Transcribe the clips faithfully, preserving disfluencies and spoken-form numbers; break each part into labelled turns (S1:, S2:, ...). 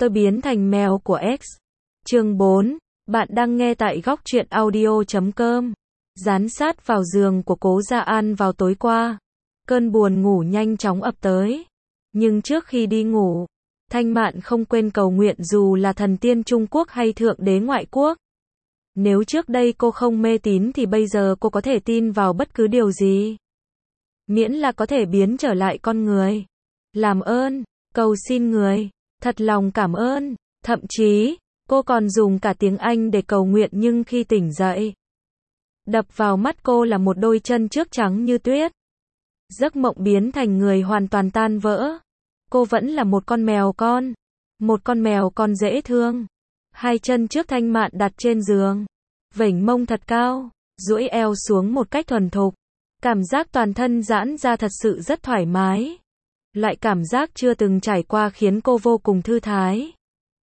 S1: Tôi biến thành mèo của X. Chương bốn. Bạn đang nghe tại góc truyện audio chấm com. Dán sát vào giường của Cố Gia An vào tối qua. Cơn buồn ngủ nhanh chóng ập tới. Nhưng trước khi đi ngủ, Thanh Mạn không quên cầu nguyện dù là thần tiên Trung Quốc hay thượng đế ngoại quốc. Nếu trước đây cô không mê tín thì bây giờ cô có thể tin vào bất cứ điều gì. Miễn là có thể biến trở lại con người. Làm ơn, cầu xin người, thật lòng cảm ơn. Thậm chí, cô còn dùng cả tiếng Anh để cầu nguyện nhưng khi tỉnh dậy, đập vào mắt cô là một đôi chân trước trắng như tuyết. Giấc mộng biến thành người hoàn toàn tan vỡ. Cô vẫn là một con mèo con. Một con mèo con dễ thương. Hai chân trước Thanh Mạn đặt trên giường. Vểnh mông thật cao, duỗi eo xuống một cách thuần thục. Cảm giác toàn thân giãn ra thật sự rất thoải mái. Loại cảm giác chưa từng trải qua khiến cô vô cùng thư thái.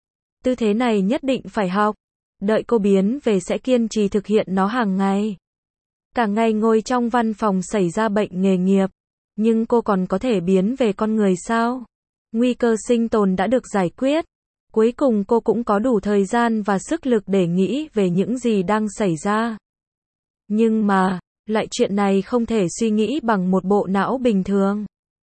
S1: Tư thế này nhất định phải học. Đợi cô biến về sẽ kiên trì thực hiện nó hàng ngày. Cả ngày ngồi trong văn phòng xảy ra bệnh nghề nghiệp. Nhưng cô còn có thể biến về con người sao? Nguy cơ sinh tồn đã được giải quyết. Cuối cùng cô cũng có đủ thời gian và sức lực để nghĩ về những gì đang xảy ra. Nhưng mà, lại chuyện này không thể suy nghĩ bằng một bộ não bình thường.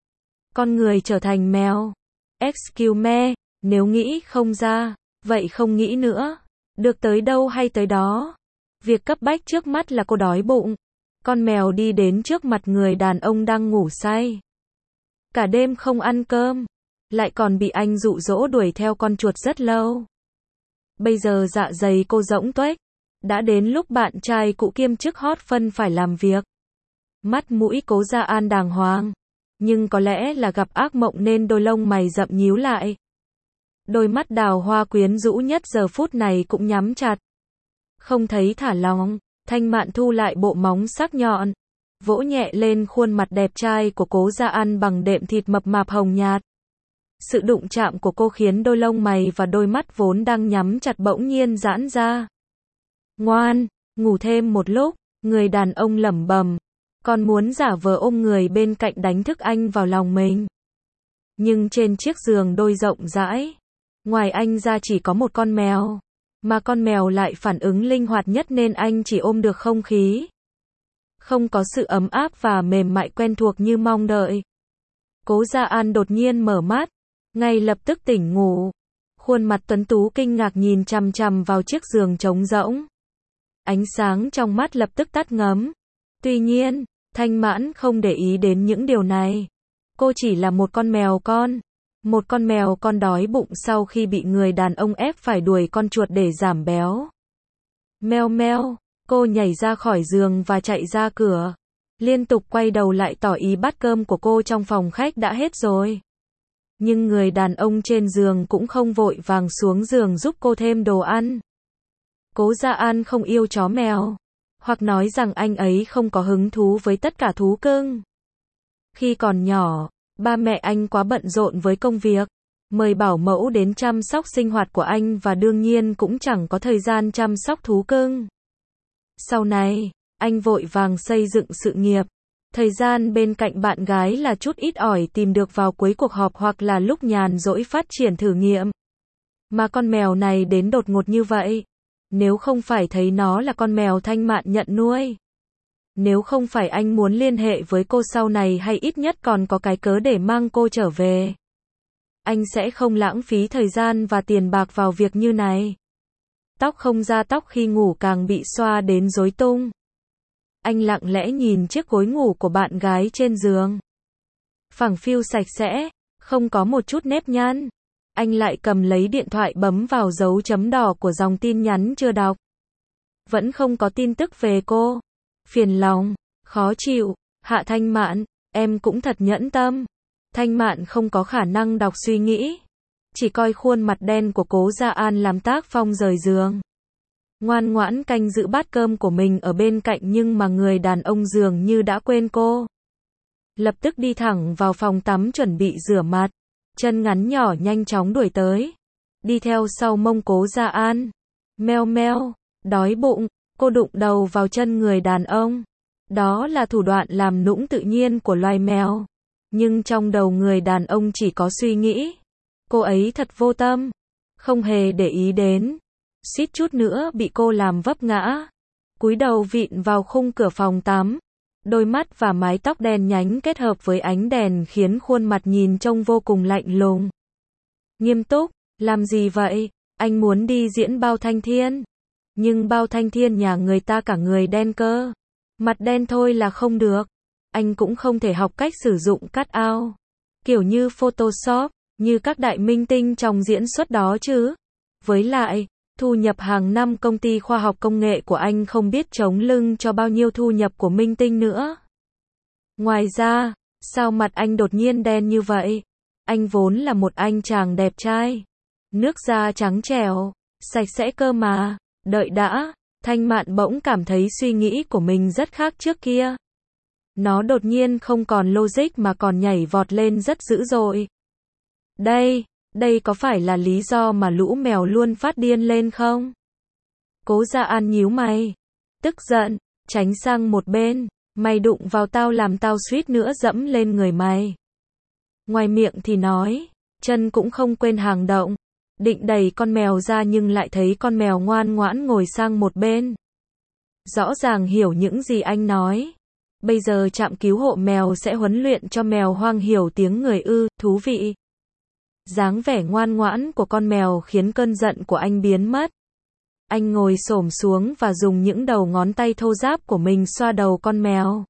S1: Con người trở thành mèo. Excuse me, nếu nghĩ không ra, vậy không nghĩ nữa. Được tới đâu hay tới đó. Việc cấp bách trước mắt là cô đói bụng. Con mèo đi đến trước mặt người đàn ông đang ngủ say. Cả đêm không ăn cơm. Lại còn bị anh dụ dỗ đuổi theo con chuột rất lâu. Bây giờ dạ dày cô rỗng tuếch. Đã đến lúc bạn trai cũ kiêm chức hot phân phải làm việc. Mắt mũi Cố Gia An đàng hoàng. Nhưng có lẽ là gặp ác mộng nên đôi lông mày rậm nhíu lại. Đôi mắt đào hoa quyến rũ nhất giờ phút này cũng nhắm chặt. Không thấy thả lỏng, Thanh Mạn thu lại bộ móng sắc nhọn. Vỗ nhẹ lên khuôn mặt đẹp trai của Cố Gia An bằng đệm thịt mập mạp hồng nhạt. Sự đụng chạm của cô khiến đôi lông mày và đôi mắt vốn đang nhắm chặt bỗng nhiên giãn ra. Ngoan, ngủ thêm một lúc, người đàn ông lẩm bẩm. Còn muốn giả vờ ôm người bên cạnh đánh thức anh vào lòng mình. Nhưng trên chiếc giường đôi rộng rãi, ngoài anh ra chỉ có một con mèo. Mà con mèo lại phản ứng linh hoạt nhất nên anh chỉ ôm được không khí. Không có sự ấm áp và mềm mại quen thuộc như mong đợi. Cố Gia An đột nhiên mở mắt, ngay lập tức tỉnh ngủ. Khuôn mặt tuấn tú kinh ngạc nhìn chằm chằm vào chiếc giường trống rỗng. Ánh sáng trong mắt lập tức tắt ngấm. Tuy nhiên, Thanh Mãn không để ý đến những điều này. Cô chỉ là một con mèo con. Một con mèo con đói bụng sau khi bị người đàn ông ép phải đuổi con chuột để giảm béo. Meo meo, cô nhảy ra khỏi giường và chạy ra cửa. Liên tục quay đầu lại tỏ ý bát cơm của cô trong phòng khách đã hết rồi. Nhưng người đàn ông trên giường cũng không vội vàng xuống giường giúp cô thêm đồ ăn. Cố Gia An không yêu chó mèo. Hoặc nói rằng anh ấy không có hứng thú với tất cả thú cưng. Khi còn nhỏ, ba mẹ anh quá bận rộn với công việc, mời bảo mẫu đến chăm sóc sinh hoạt của anh và đương nhiên cũng chẳng có thời gian chăm sóc thú cưng. Sau này, anh vội vàng xây dựng sự nghiệp. Thời gian bên cạnh bạn gái là chút ít ỏi tìm được vào cuối cuộc họp hoặc là lúc nhàn rỗi phát triển thử nghiệm. Mà con mèo này đến đột ngột như vậy. Nếu không phải thấy nó là con mèo Thanh Mạn nhận nuôi. Nếu không phải anh muốn liên hệ với cô sau này hay ít nhất còn có cái cớ để mang cô trở về. Anh sẽ không lãng phí thời gian và tiền bạc vào việc như này. Tóc không ra tóc khi ngủ càng bị xoa đến rối tung. Anh lặng lẽ nhìn chiếc gối ngủ của bạn gái trên giường. Phẳng phiu sạch sẽ, không có một chút nếp nhăn. Anh lại cầm lấy điện thoại bấm vào dấu chấm đỏ của dòng tin nhắn chưa đọc. Vẫn không có tin tức về cô. Phiền lòng, khó chịu, Hạ Thanh Mạn, em cũng thật nhẫn tâm. Thanh Mạn không có khả năng đọc suy nghĩ. Chỉ coi khuôn mặt đen của Cố Gia An làm tác phong rời giường. Ngoan ngoãn canh giữ bát cơm của mình ở bên cạnh nhưng mà người đàn ông dường như đã quên cô. Lập tức đi thẳng vào phòng tắm chuẩn bị rửa mặt. Chân ngắn nhỏ nhanh chóng đuổi tới. Đi theo sau mông Cố Gia An. Meo meo, đói bụng, cô đụng đầu vào chân người đàn ông. Đó là thủ đoạn làm nũng tự nhiên của loài mèo. Nhưng trong đầu người đàn ông chỉ có suy nghĩ. Cô ấy thật vô tâm. không hề để ý đến. Suýt chút nữa bị cô làm vấp ngã. Cúi đầu vịn vào khung cửa phòng tắm. Đôi mắt và mái tóc đen nhánh kết hợp với ánh đèn khiến khuôn mặt nhìn trông vô cùng lạnh lùng. Nghiêm túc, làm gì vậy? Anh muốn đi diễn Bao Thanh Thiên. Nhưng Bao Thanh Thiên nhà người ta cả người đen cơ. Mặt đen thôi là không được. Anh cũng không thể học cách sử dụng cut out. Kiểu như Photoshop, như các đại minh tinh trong diễn xuất đó chứ. Với lại, thu nhập hàng năm công ty khoa học công nghệ của anh không biết chống lưng cho bao nhiêu thu nhập của minh tinh nữa. Ngoài ra, sao mặt anh đột nhiên đen như vậy? Anh vốn là một anh chàng đẹp trai. Nước da trắng trẻo, sạch sẽ cơ mà. Đợi đã, Thanh Mạn bỗng cảm thấy suy nghĩ của mình rất khác trước kia. Nó đột nhiên không còn logic mà còn nhảy vọt lên rất dữ dội. Đây, đây có phải là lý do mà lũ mèo luôn phát điên lên không? Cố Gia An nhíu mày. Tức giận, tránh sang một bên. Mày đụng vào tao làm tao suýt nữa dẫm lên người mày. Ngoài miệng thì nói, chân cũng không quên hàng động. Định đẩy con mèo ra nhưng lại thấy con mèo ngoan ngoãn ngồi sang một bên. Rõ ràng hiểu những gì anh nói. Bây giờ trạm cứu hộ mèo sẽ huấn luyện cho mèo hoang hiểu tiếng người ư, thú vị. Dáng vẻ ngoan ngoãn của con mèo khiến cơn giận của anh biến mất. Anh ngồi xổm xuống và dùng những đầu ngón tay thô ráp của mình xoa đầu con mèo.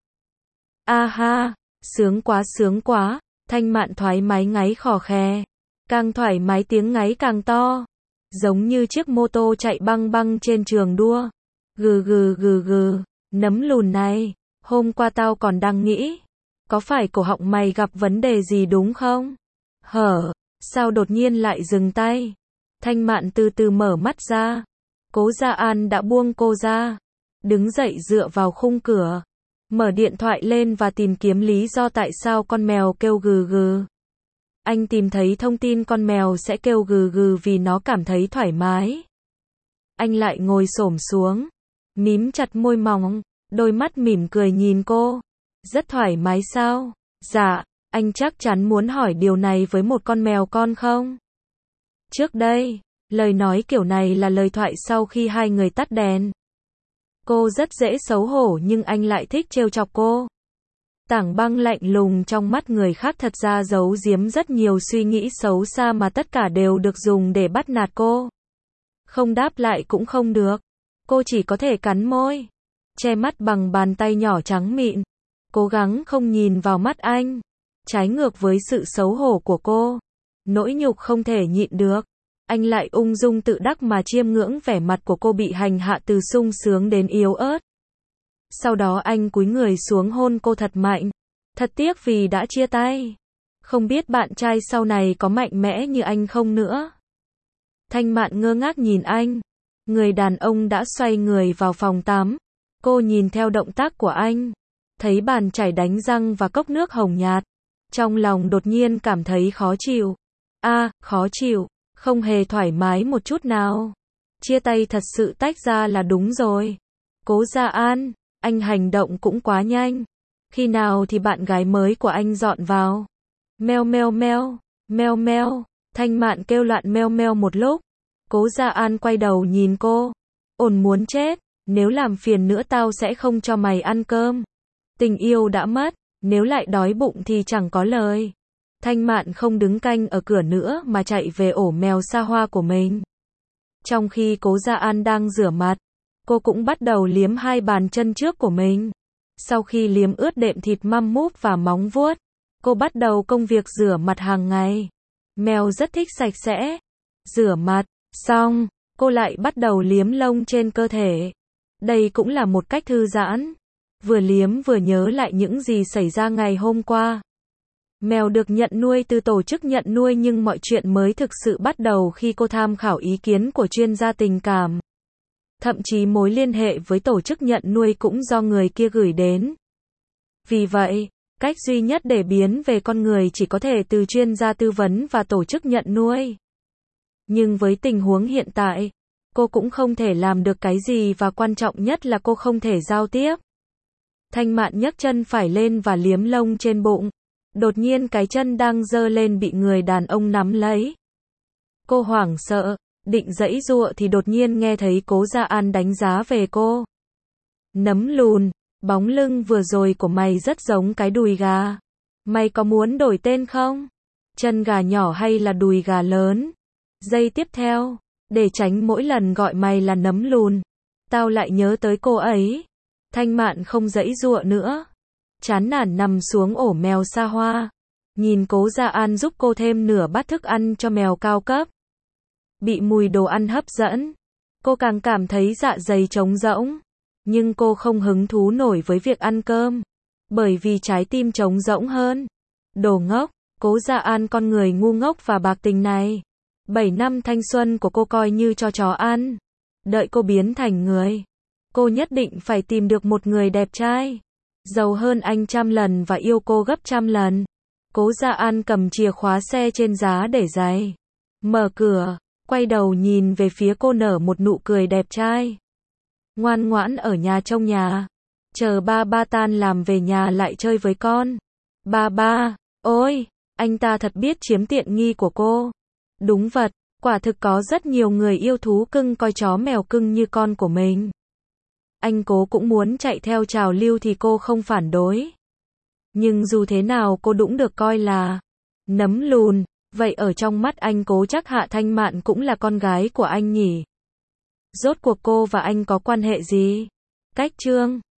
S1: A ha, sướng quá sướng quá, Thanh Mạn thoải mái ngáy khò khè. Càng thoải mái tiếng ngáy càng to. Giống như chiếc mô tô chạy băng băng trên trường đua. Gừ gừ gừ gừ, nấm lùn này, hôm qua tao còn đang nghĩ. Có phải cổ họng mày gặp vấn đề gì đúng không? Hở, sao đột nhiên lại dừng tay? Thanh Mạn từ từ mở mắt ra. Cố Gia An đã buông cô ra. Đứng dậy dựa vào khung cửa. Mở điện thoại lên và tìm kiếm lý do tại sao con mèo kêu gừ gừ. Anh tìm thấy thông tin con mèo sẽ kêu gừ gừ vì nó cảm thấy thoải mái. Anh lại ngồi xổm xuống. Mím chặt môi mỏng. Đôi mắt mỉm cười nhìn cô. Rất thoải mái sao? Dạ, anh chắc chắn muốn hỏi điều này với một con mèo con không? Trước đây, lời nói kiểu này là lời thoại sau khi hai người tắt đèn. Cô rất dễ xấu hổ nhưng anh lại thích trêu chọc cô. Tảng băng lạnh lùng trong mắt người khác thật ra giấu giếm rất nhiều suy nghĩ xấu xa mà tất cả đều được dùng để bắt nạt cô. Không đáp lại cũng không được. Cô chỉ có thể cắn môi. Che mắt bằng bàn tay nhỏ trắng mịn. Cố gắng không nhìn vào mắt anh. Trái ngược với sự xấu hổ của cô. Nỗi nhục không thể nhịn được. Anh lại ung dung tự đắc mà chiêm ngưỡng vẻ mặt của cô bị hành hạ từ sung sướng đến yếu ớt. Sau đó anh cúi người xuống hôn cô thật mạnh. Thật tiếc vì đã chia tay. Không biết bạn trai sau này có mạnh mẽ như anh không nữa. Thanh Mạn ngơ ngác nhìn anh. Người đàn ông đã xoay người vào phòng tắm. Cô nhìn theo động tác của anh. Thấy bàn chải đánh răng và cốc nước hồng nhạt. Trong lòng đột nhiên cảm thấy khó chịu. A, à, khó chịu. Không hề thoải mái một chút nào. Chia tay thật sự tách ra là đúng rồi. Cố Gia An, anh hành động cũng quá nhanh. Khi nào thì bạn gái mới của anh dọn vào? Meo meo meo, meo meo. Thanh Mạn kêu loạn meo meo một lúc. Cố Gia An quay đầu nhìn cô. Ổn muốn chết, nếu làm phiền nữa tao sẽ không cho mày ăn cơm. Tình yêu đã mất, nếu lại đói bụng thì chẳng có lời. Thanh Mạn không đứng canh ở cửa nữa mà chạy về ổ mèo xa hoa của mình. Trong khi Cố Gia An đang rửa mặt, cô cũng bắt đầu liếm hai bàn chân trước của mình. Sau khi liếm ướt đệm thịt măm múp và móng vuốt, cô bắt đầu công việc rửa mặt hàng ngày. Mèo rất thích sạch sẽ. Rửa mặt, xong, cô lại bắt đầu liếm lông trên cơ thể. Đây cũng là một cách thư giãn. Vừa liếm vừa nhớ lại những gì xảy ra ngày hôm qua. Mèo được nhận nuôi từ tổ chức nhận nuôi nhưng mọi chuyện mới thực sự bắt đầu khi cô tham khảo ý kiến của chuyên gia tình cảm. Thậm chí mối liên hệ với tổ chức nhận nuôi cũng do người kia gửi đến. Vì vậy, cách duy nhất để biến về con người chỉ có thể từ chuyên gia tư vấn và tổ chức nhận nuôi. Nhưng với tình huống hiện tại, cô cũng không thể làm được cái gì và quan trọng nhất là cô không thể giao tiếp. Thanh Mạn nhấc chân phải lên và liếm lông trên bụng. Đột nhiên cái chân đang giơ lên bị người đàn ông nắm lấy. Cô hoảng sợ, định giãy giụa thì đột nhiên nghe thấy Cố Gia An đánh giá về cô. Nấm lùn, bóng lưng vừa rồi của mày rất giống cái đùi gà. Mày có muốn đổi tên không? Chân gà nhỏ hay là đùi gà lớn? Giây tiếp theo, để tránh mỗi lần gọi mày là nấm lùn, tao lại nhớ tới cô ấy. Thanh Mạn không giãy giụa nữa, chán nản nằm xuống ổ mèo xa hoa, nhìn Cố Gia An giúp cô thêm nửa bát thức ăn cho mèo cao cấp. Bị mùi đồ ăn hấp dẫn, cô càng cảm thấy dạ dày trống rỗng, nhưng cô không hứng thú nổi với việc ăn cơm, bởi vì trái tim trống rỗng hơn. Đồ ngốc, Cố Gia An con người ngu ngốc và bạc tình này. Bảy năm thanh xuân của cô coi như cho chó ăn. Đợi cô biến thành người, cô nhất định phải tìm được một người đẹp trai, giàu hơn anh trăm lần và yêu cô gấp trăm lần. Cố Gia An cầm chìa khóa xe trên giá để giày, mở cửa, quay đầu nhìn về phía cô nở một nụ cười đẹp trai. Ngoan ngoãn ở nhà trông nhà, chờ ba ba tan làm về nhà lại chơi với con. Ba ba, ôi, anh ta thật biết chiếm tiện nghi của cô. Đúng vật, quả thực có rất nhiều người yêu thú cưng coi chó mèo cưng như con của mình. Anh Cố cũng muốn chạy theo trào lưu thì cô không phản đối. Nhưng dù thế nào cô cũng được coi là nấm lùn, vậy ở trong mắt anh Cố chắc Hạ Thanh Mạn cũng là con gái của anh nhỉ? Rốt cuộc cô và anh có quan hệ gì? Cách chương